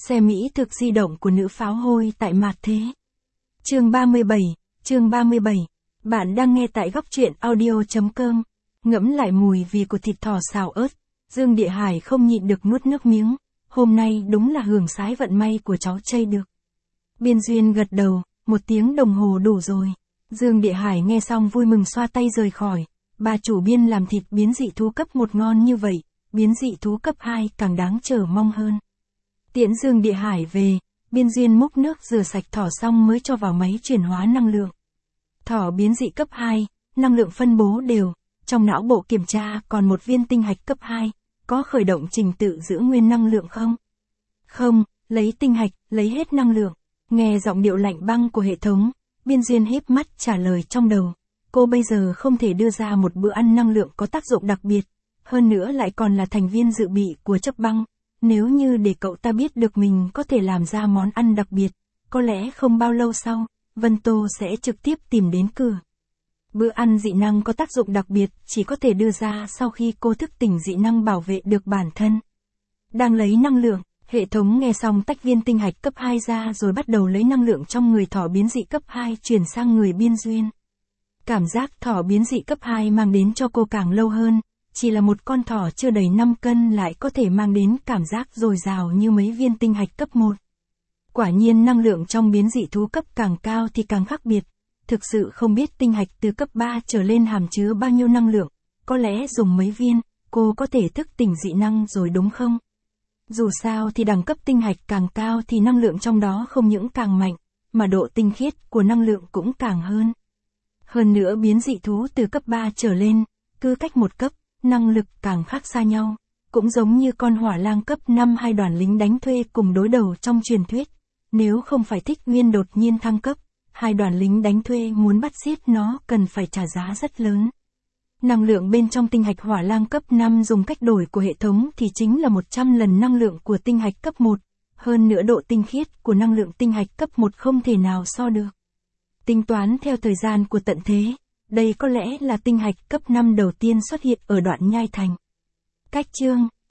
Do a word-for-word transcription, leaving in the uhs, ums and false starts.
Xe Mỹ thực di động của nữ pháo hôi tại Mạt Thế. Chương ba mươi bảy, chương ba mươi bảy. Bạn đang nghe tại góc truyện audio chấm com. Ngẫm lại mùi vị của thịt thỏ xào ớt, Dương Địa Hải không nhịn được nuốt nước miếng. Hôm nay đúng là hưởng sái vận may của cháu Chây được. Biên Duyên gật đầu, một tiếng đồng hồ đủ rồi. Dương Địa Hải nghe xong vui mừng xoa tay rời khỏi. Bà chủ Biên làm thịt biến dị thú cấp một ngon như vậy, biến dị thú cấp hai càng đáng chờ mong hơn. Tiễn Dương Địa Hải về, Biên Duyên múc nước rửa sạch thỏ xong mới cho vào máy chuyển hóa năng lượng. Thỏ biến dị cấp hai, năng lượng phân bố đều, trong não bộ kiểm tra còn một viên tinh hạch cấp hai, có khởi động trình tự giữ nguyên năng lượng không? Không, lấy tinh hạch, lấy hết năng lượng. Nghe giọng điệu lạnh băng của hệ thống, Biên Duyên híp mắt trả lời trong đầu. Cô bây giờ không thể đưa ra một bữa ăn năng lượng có tác dụng đặc biệt, hơn nữa lại còn là thành viên dự bị của chấp băng. Nếu như để cậu ta biết được mình có thể làm ra món ăn đặc biệt, có lẽ không bao lâu sau, Vân Tô sẽ trực tiếp tìm đến cửa. Bữa ăn dị năng có tác dụng đặc biệt chỉ có thể đưa ra sau khi cô thức tỉnh dị năng bảo vệ được bản thân. Đang lấy năng lượng, hệ thống nghe xong tách viên tinh hạch cấp hai ra rồi bắt đầu lấy năng lượng trong người thỏ biến dị cấp hai chuyển sang người Biên Duyên. Cảm giác thỏ biến dị cấp hai mang đến cho cô càng lâu hơn, chỉ là một con thỏ chưa đầy năm cân lại có thể mang đến cảm giác dồi dào như mấy viên tinh hạch cấp một. Quả nhiên năng lượng trong biến dị thú cấp càng cao thì càng khác biệt, thực sự không biết tinh hạch từ cấp ba trở lên hàm chứa bao nhiêu năng lượng, có lẽ dùng mấy viên, cô có thể thức tỉnh dị năng rồi đúng không? Dù sao thì đẳng cấp tinh hạch càng cao thì năng lượng trong đó không những càng mạnh, mà độ tinh khiết của năng lượng cũng càng hơn. Hơn nữa biến dị thú từ cấp ba trở lên, cứ cách một cấp, năng lực càng khác xa nhau, cũng giống như con hỏa lang cấp năm hai đoàn lính đánh thuê cùng đối đầu trong truyền thuyết. Nếu không phải thích nguyên đột nhiên thăng cấp, hai đoàn lính đánh thuê muốn bắt giết nó cần phải trả giá rất lớn. Năng lượng bên trong tinh hạch hỏa lang cấp năm dùng cách đổi của hệ thống thì chính là một trăm lần năng lượng của tinh hạch cấp một, hơn nữa độ tinh khiết của năng lượng tinh hạch cấp một không thể nào so được. Tính toán theo thời gian của tận thế, đây có lẽ là tinh hạch cấp năm đầu tiên xuất hiện ở đoạn Nhai Thành. Cách chương